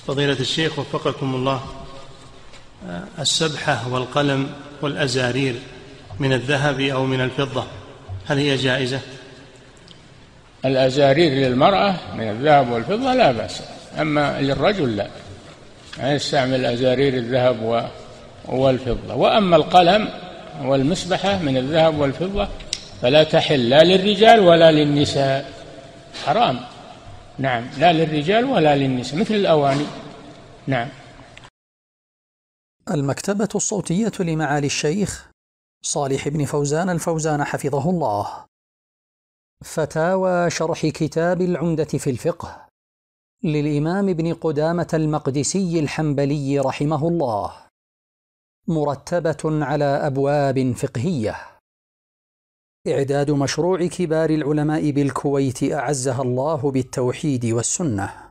فضيلة الشيخ وفقكم الله، السبحة والقلم والأزارير من الذهب أو من الفضة هل هي جائزة؟ الأزارير للمرأة من الذهب والفضة لا بأس، أما للرجل لا، يعني يستعمل أزارير الذهب والفضة. وأما القلم والمسبحة من الذهب والفضة فلا تحل لا للرجال ولا للنساء، حرام. نعم، لا للرجال ولا للنساء، مثل الأواني. نعم. المكتبة الصوتية لمعالي الشيخ صالح بن فوزان الفوزان حفظه الله. فتاوى شرح كتاب العمدة في الفقه للإمام ابن قدامة المقدسي الحنبلي رحمه الله، مرتبة على أبواب فقهية. إعداد مشروع كبار العلماء بالكويت أعزها الله بالتوحيد والسنة.